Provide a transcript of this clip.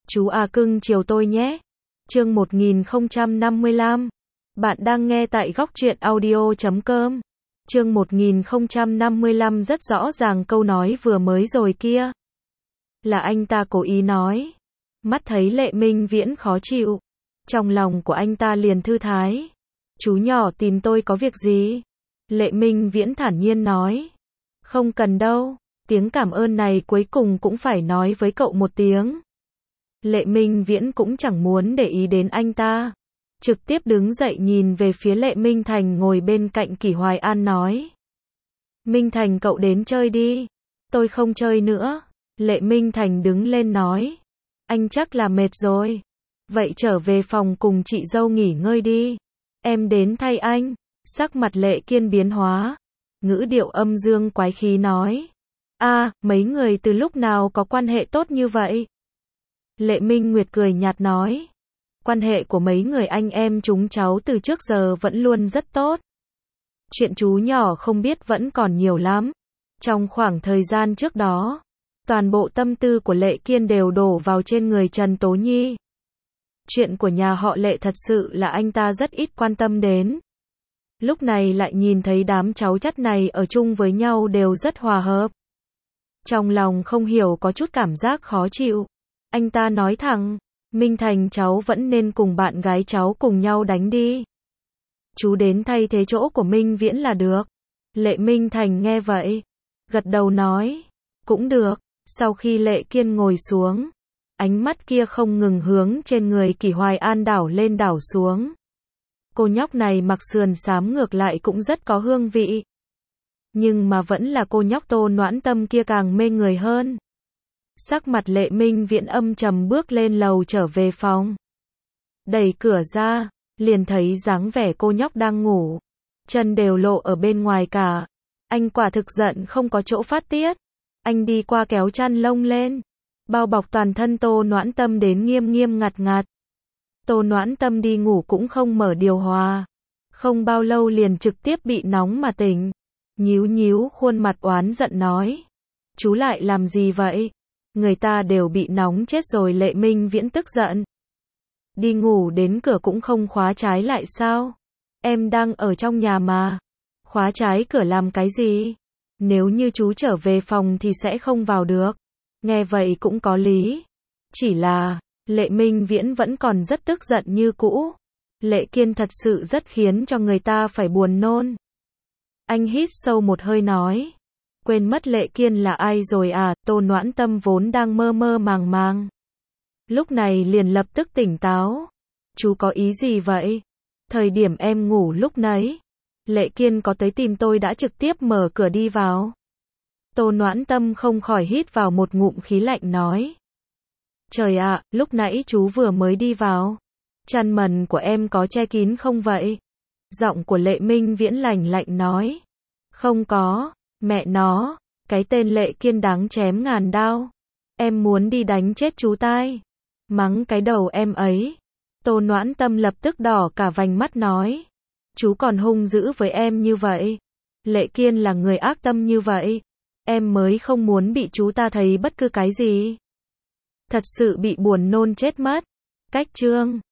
Chú à cưng chiều tôi nhé. Chương 1055. Bạn đang nghe tại góc truyện audio.com. Chương 1055 rất rõ ràng câu nói vừa mới rồi kia. Là anh ta cố ý nói. Mắt thấy Lệ Minh Viễn khó chịu. Trong lòng của anh ta liền thư thái. Chú nhỏ tìm tôi có việc gì? Lệ Minh Viễn thản nhiên nói. Không cần đâu, tiếng cảm ơn này cuối cùng cũng phải nói với cậu một tiếng. Lệ Minh Viễn cũng chẳng muốn để ý đến anh ta. Trực tiếp đứng dậy nhìn về phía Lệ Minh Thành ngồi bên cạnh Kỷ Hoài An nói. Minh Thành cậu đến chơi đi. Tôi không chơi nữa. Lệ Minh Thành đứng lên nói. Anh chắc là mệt rồi. Vậy trở về phòng cùng chị dâu nghỉ ngơi đi. Em đến thay anh. Sắc mặt Lệ Kiên biến hóa. Ngữ điệu âm dương quái khí nói. Mấy người từ lúc nào có quan hệ tốt như vậy? Lệ Minh Nguyệt cười nhạt nói. Quan hệ của mấy người anh em chúng cháu từ trước giờ vẫn luôn rất tốt. Chuyện chú nhỏ không biết vẫn còn nhiều lắm. Trong khoảng thời gian trước đó, toàn bộ tâm tư của Lệ Kiên đều đổ vào trên người Trần Tố Nhi. Chuyện của nhà họ Lệ thật sự là anh ta rất ít quan tâm đến. Lúc này lại nhìn thấy đám cháu chắt này ở chung với nhau đều rất hòa hợp. Trong lòng không hiểu có chút cảm giác khó chịu. Anh ta nói thẳng, Minh Thành cháu vẫn nên cùng bạn gái cháu cùng nhau đánh đi. Chú đến thay thế chỗ của Minh Viễn là được. Lệ Minh Thành nghe vậy, gật đầu nói, cũng được. Sau khi Lệ Kiên ngồi xuống, ánh mắt kia không ngừng hướng trên người Kỷ Hoài An đảo lên đảo xuống. Cô nhóc này mặc sườn xám ngược lại cũng rất có hương vị. Nhưng mà vẫn là cô nhóc Tô Noãn Tâm kia càng mê người hơn. Sắc mặt Lệ Minh Viễn âm trầm bước lên lầu trở về phòng. Đẩy cửa ra, liền thấy dáng vẻ cô nhóc đang ngủ. Chân đều lộ ở bên ngoài cả. Anh quả thực giận không có chỗ phát tiết. Anh đi qua kéo chăn lông lên. Bao bọc toàn thân Tô Noãn Tâm đến nghiêm nghiêm ngặt ngặt. Tô Noãn Tâm đi ngủ cũng không mở điều hòa. Không bao lâu liền trực tiếp bị nóng mà tỉnh. Nhíu nhíu khuôn mặt oán giận nói. Chú lại làm gì vậy? Người ta đều bị nóng chết rồi. Lệ Minh Viễn tức giận. Đi ngủ đến cửa cũng không khóa trái lại sao? Em đang ở trong nhà mà. Khóa trái cửa làm cái gì? Nếu như chú trở về phòng thì sẽ không vào được. Nghe vậy cũng có lý. Chỉ là, Lệ Minh Viễn vẫn còn rất tức giận như cũ. Lệ Kiên thật sự rất khiến cho người ta phải buồn nôn. Anh hít sâu một hơi nói. Quên mất Lệ Kiên là ai rồi à? Tô Noãn Tâm vốn đang mơ mơ màng màng. Lúc này liền lập tức tỉnh táo. Chú có ý gì vậy? Thời điểm em ngủ lúc nấy, Lệ Kiên có tới tìm tôi đã trực tiếp mở cửa đi vào. Tô Noãn Tâm không khỏi hít vào một ngụm khí lạnh nói. Trời ạ, lúc nãy chú vừa mới đi vào. Chăn mền của em có che kín không vậy? Giọng của Lệ Minh Viễn lạnh lạnh nói. Không có, mẹ nó, cái tên Lệ Kiên đáng chém ngàn đao. Em muốn đi đánh chết chú tai. Mắng cái đầu em ấy. Tô Noãn Tâm lập tức đỏ cả vành mắt nói. Chú còn hung dữ với em như vậy. Lệ Kiên là người ác tâm như vậy. Em mới không muốn bị chú ta thấy bất cứ cái gì. Thật sự bị buồn nôn chết mất. Cách chương